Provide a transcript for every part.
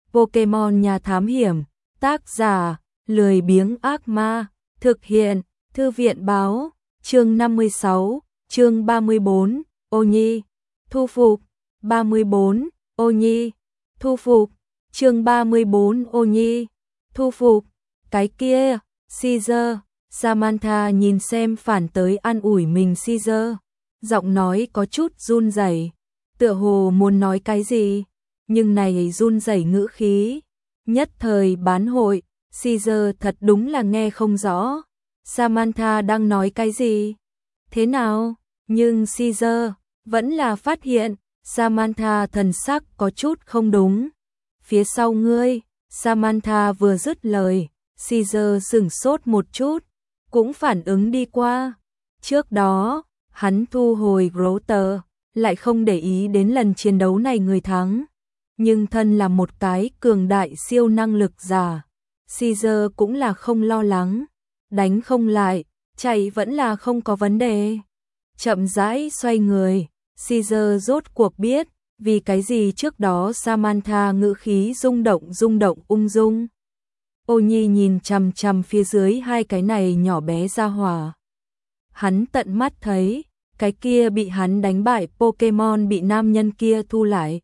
Pokemon nhà thám hiểm, tác giả, lười biếng ác ma, thực hiện, thư viện báo, chương 56, chương 34, ô nhi, thu phục, 34, ô nhi, thu phục, chương 34 ô nhi, thu phục, cái kia, Caesar, Samantha nhìn xem phản tới an ủi mình Caesar, giọng nói có chút run rẩy, tựa hồ muốn nói cái gì, nhưng này run rẩy ngữ khí, nhất thời bán hội, Caesar thật đúng là nghe không rõ, Samantha đang nói cái gì, thế nào, nhưng Caesar vẫn là phát hiện, Samantha thần sắc có chút không đúng, phía sau ngươi, Samantha vừa dứt lời, Caesar sửng sốt một chút, cũng phản ứng đi qua, trước đó, hắn thu hồi Grotter, lại không để ý đến lần chiến đấu này người thắng. Nhưng thân là một cái cường đại siêu năng lực giả, Caesar cũng là không lo lắng, đánh không lại, chạy vẫn là không có vấn đề. Chậm rãi xoay người, Caesar rốt cuộc biết, vì cái gì trước đó Samantha ngữ khí rung động ung dung. Ô Nhi nhìn chằm chằm phía dưới hai cái này nhỏ bé ra hỏa. Hắn tận mắt thấy, cái kia bị hắn đánh bại Pokemon bị nam nhân kia thu lại.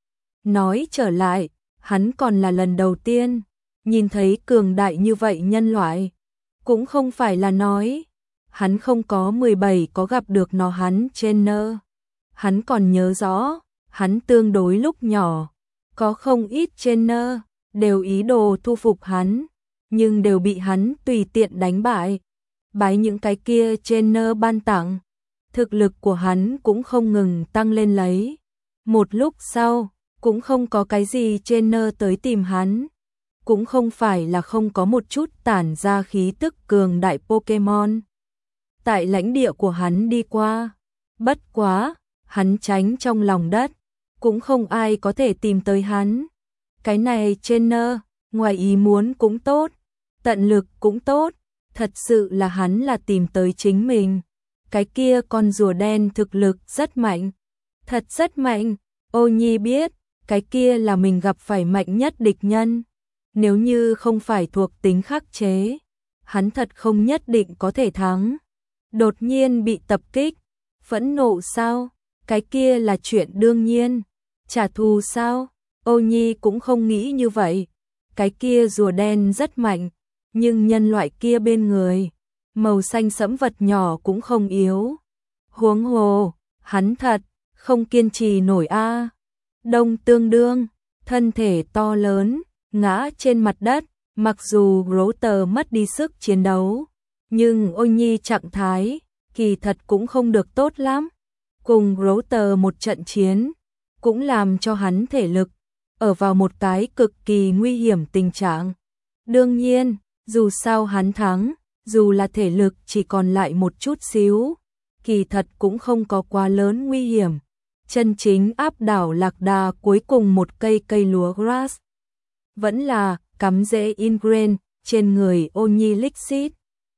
Nói trở lại, hắn còn là lần đầu tiên, nhìn thấy cường đại như vậy nhân loại. Cũng không phải là nói, hắn không có 17 có gặp được nó hắn trainer. Hắn còn nhớ rõ, hắn tương đối lúc nhỏ, có không ít trainer, đều ý đồ thu phục hắn, nhưng đều bị hắn tùy tiện đánh bại. Bái những cái kia trainer ban tặng, thực lực của hắn cũng không ngừng tăng lên lấy. Một lúc sau, cũng không có cái gì trainer tới tìm hắn, cũng không phải là không có một chút tản ra khí tức cường đại Pokemon. Tại lãnh địa của hắn đi qua, bất quá, hắn tránh trong lòng đất, cũng không ai có thể tìm tới hắn. Cái này trainer, ngoài ý muốn cũng tốt, tận lực cũng tốt, thật sự là hắn là tìm tới chính mình. Cái kia con rùa đen thực lực rất mạnh, thật rất mạnh, Ô Nhi biết, cái kia là mình gặp phải mạnh nhất địch nhân. Nếu như không phải thuộc tính khắc chế, hắn thật không nhất định có thể thắng. Đột nhiên bị tập kích, phẫn nộ sao? Cái kia là chuyện đương nhiên. Trả thù sao? Ô Nhi cũng không nghĩ như vậy. Cái kia rùa đen rất mạnh, nhưng nhân loại kia bên người, màu xanh sẫm vật nhỏ cũng không yếu. Huống hồ, hắn thật không kiên trì nổi a. Đông Tương Đương, thân thể to lớn, ngã trên mặt đất, mặc dù Grotter mất đi sức chiến đấu, nhưng Ô Nhi trạng thái, kỳ thật cũng không được tốt lắm. Cùng Grotter một trận chiến, cũng làm cho hắn thể lực, ở vào một cái cực kỳ nguy hiểm tình trạng. Đương nhiên, dù sao hắn thắng, dù là thể lực chỉ còn lại một chút xíu, kỳ thật cũng không có quá lớn nguy hiểm. Chân chính áp đảo lạc đà cuối cùng một cây lúa grass. Vẫn là cắm rễ ingrain trên người Ô Nhi Lixit.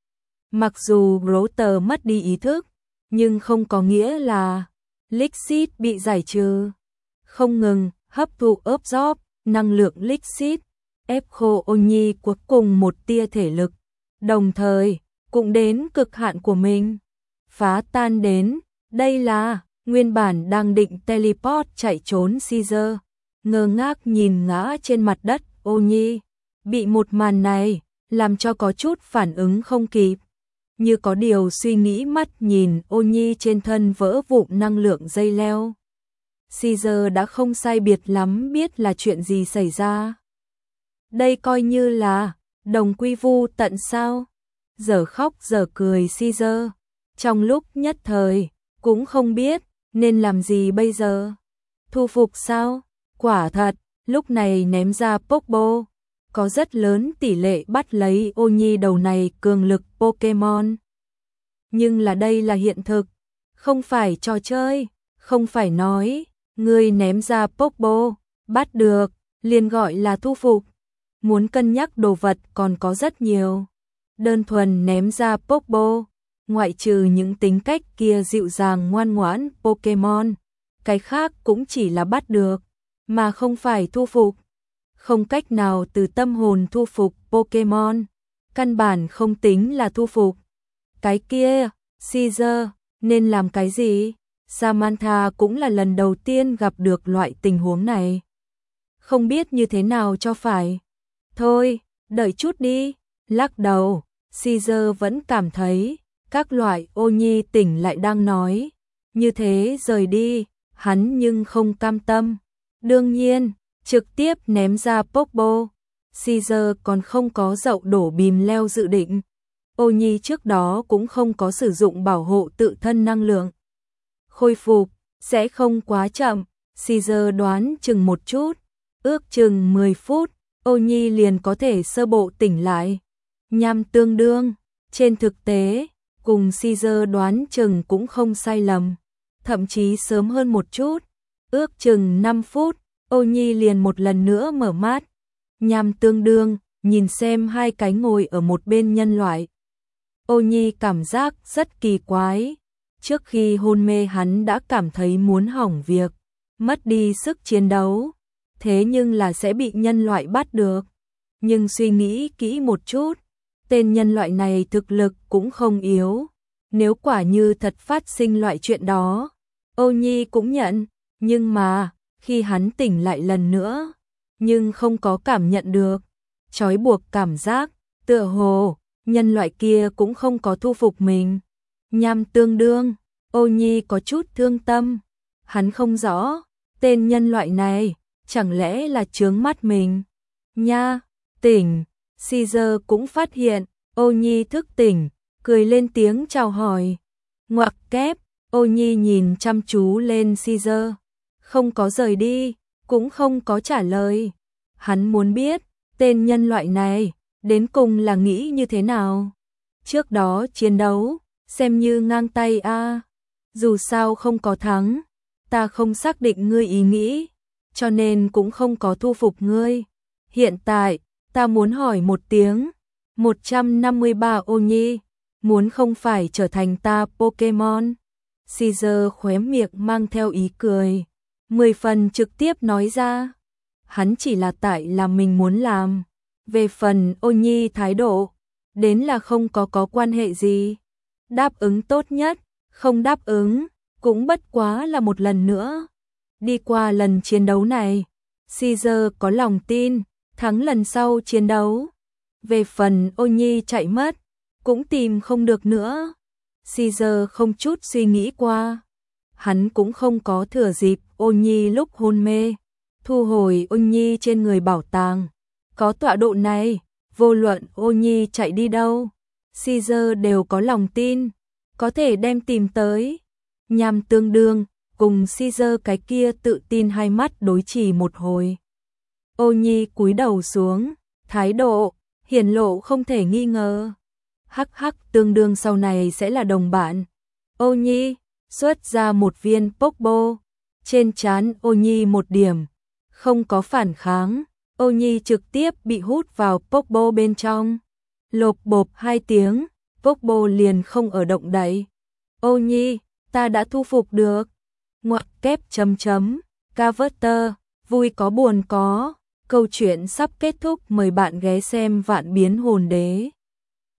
Mặc dù Grotter mất đi ý thức, nhưng không có nghĩa là Lixit bị giải trừ. Không ngừng hấp thụ ốp gióp, năng lượng Lixit, ép khô Ô Nhi cuối cùng một tia thể lực. Đồng thời, cũng đến cực hạn của mình. Phá tan đến, đây là nguyên bản đang định teleport chạy trốn Caesar, ngơ ngác nhìn ngã trên mặt đất Ô Nhi, bị một màn này làm cho có chút phản ứng không kịp, như có điều suy nghĩ mắt nhìn Ô Nhi trên thân vỡ vụn năng lượng dây leo. Caesar đã không sai biệt lắm biết là chuyện gì xảy ra. Đây coi như là đồng quy vu tận sao? Giờ khóc giờ cười Caesar, trong lúc nhất thời cũng không biết nên làm gì bây giờ. Thu phục sao? Quả thật, lúc này ném ra Pokeball, có rất lớn tỷ lệ bắt lấy Ô Nhi đầu này cường lực Pokemon. Nhưng là đây là hiện thực, không phải trò chơi, không phải nói, ngươi ném ra Pokeball, bắt được, liền gọi là thu phục. Muốn cân nhắc đồ vật còn có rất nhiều. Đơn thuần ném ra Pokeball, ngoại trừ những tính cách kia dịu dàng ngoan ngoãn Pokemon, cái khác cũng chỉ là bắt được, mà không phải thu phục. không cách nào từ tâm hồn thu phục Pokemon, căn bản không tính là thu phục. Cái kia, Caesar, nên làm cái gì? Samantha cũng là lần đầu tiên gặp được loại tình huống này. Không biết như thế nào cho phải. Thôi, đợi chút đi. Lắc đầu, Caesar vẫn cảm thấy các loại ô nhi tỉnh lại đang nói. Như thế rời đi, hắn nhưng không cam tâm. Đương nhiên, trực tiếp ném ra Pokeball. Caesar còn không có dậu đổ bìm leo dự định. Ô nhi trước đó cũng không có sử dụng bảo hộ tự thân năng lượng. Khôi phục, sẽ không quá chậm. Caesar đoán chừng một chút, ước chừng 10 phút, ô nhi liền có thể sơ bộ tỉnh lại. Nhằm tương đương, trên thực tế, cùng Caesar đoán chừng cũng không sai lầm. Thậm chí sớm hơn một chút, ước chừng 5 phút, ô nhi liền một lần nữa mở mắt. Nhằm tương đương, nhìn xem hai cái ngồi ở một bên nhân loại. Ô nhi cảm giác rất kỳ quái. Trước khi hôn mê hắn đã cảm thấy muốn hỏng việc, mất đi sức chiến đấu, thế nhưng là sẽ bị nhân loại bắt được. Nhưng suy nghĩ kỹ một chút, tên nhân loại này thực lực cũng không yếu. Nếu quả như thật phát sinh loại chuyện đó, Ô Nhi cũng nhận, nhưng mà, khi hắn tỉnh lại lần nữa, nhưng không có cảm nhận được trói buộc cảm giác, tựa hồ, nhân loại kia cũng không có thu phục mình. Nhằm tương đương, Ô Nhi có chút thương tâm, hắn không rõ, tên nhân loại này, chẳng lẽ là chướng mắt mình. Nha, tỉnh, Caesar cũng phát hiện, Ô Nhi thức tỉnh, cười lên tiếng chào hỏi. Ngoặc kép, Ô Nhi nhìn chăm chú lên Caesar, không có rời đi, cũng không có trả lời. Hắn muốn biết, tên nhân loại này, đến cùng là nghĩ như thế nào. Trước đó chiến đấu, xem như ngang tay a. Dù sao không có thắng, ta không xác định ngươi ý nghĩ, cho nên cũng không có thu phục ngươi. Hiện tại, ta muốn hỏi một tiếng, 153 Ô Nhi, muốn không phải trở thành ta Pokemon. Caesar khóe miệng mang theo ý cười, 10 phần trực tiếp nói ra. Hắn chỉ là tại là mình muốn làm. Về phần Ô Nhi thái độ, đến là không có quan hệ gì. Đáp ứng tốt nhất, không đáp ứng, cũng bất quá là một lần nữa. Đi qua lần chiến đấu này, Caesar có lòng tin, thắng lần sau chiến đấu. Về phần Ô Nhi chạy mất, cũng tìm không được nữa. Caesar không chút suy nghĩ qua. Hắn cũng không có thừa dịp Ô Nhi lúc hôn mê, thu hồi Ô Nhi trên người bảo tàng. Có tọa độ này, vô luận Ô Nhi chạy đi đâu, Caesar đều có lòng tin, có thể đem tìm tới. Nhằm tương đương, cùng Caesar cái kia tự tin hai mắt đối chỉ một hồi. Ô Nhi cúi đầu xuống, thái độ, hiển lộ không thể nghi ngờ. Hắc hắc, tương đương sau này sẽ là đồng bạn. Ô Nhi, xuất ra một viên Pokeball, trên trán Ô Nhi một điểm, không có phản kháng. Ô Nhi trực tiếp bị hút vào Pokeball bên trong. Lộp bộp 2 tiếng, Pokeball liền không ở động đậy. Ô Nhi, ta đã thu phục được. Ngoặc kép chấm chấm, Carver, vui có buồn có. Câu chuyện sắp kết thúc, mời bạn ghé xem Vạn Biến Hồn Đế.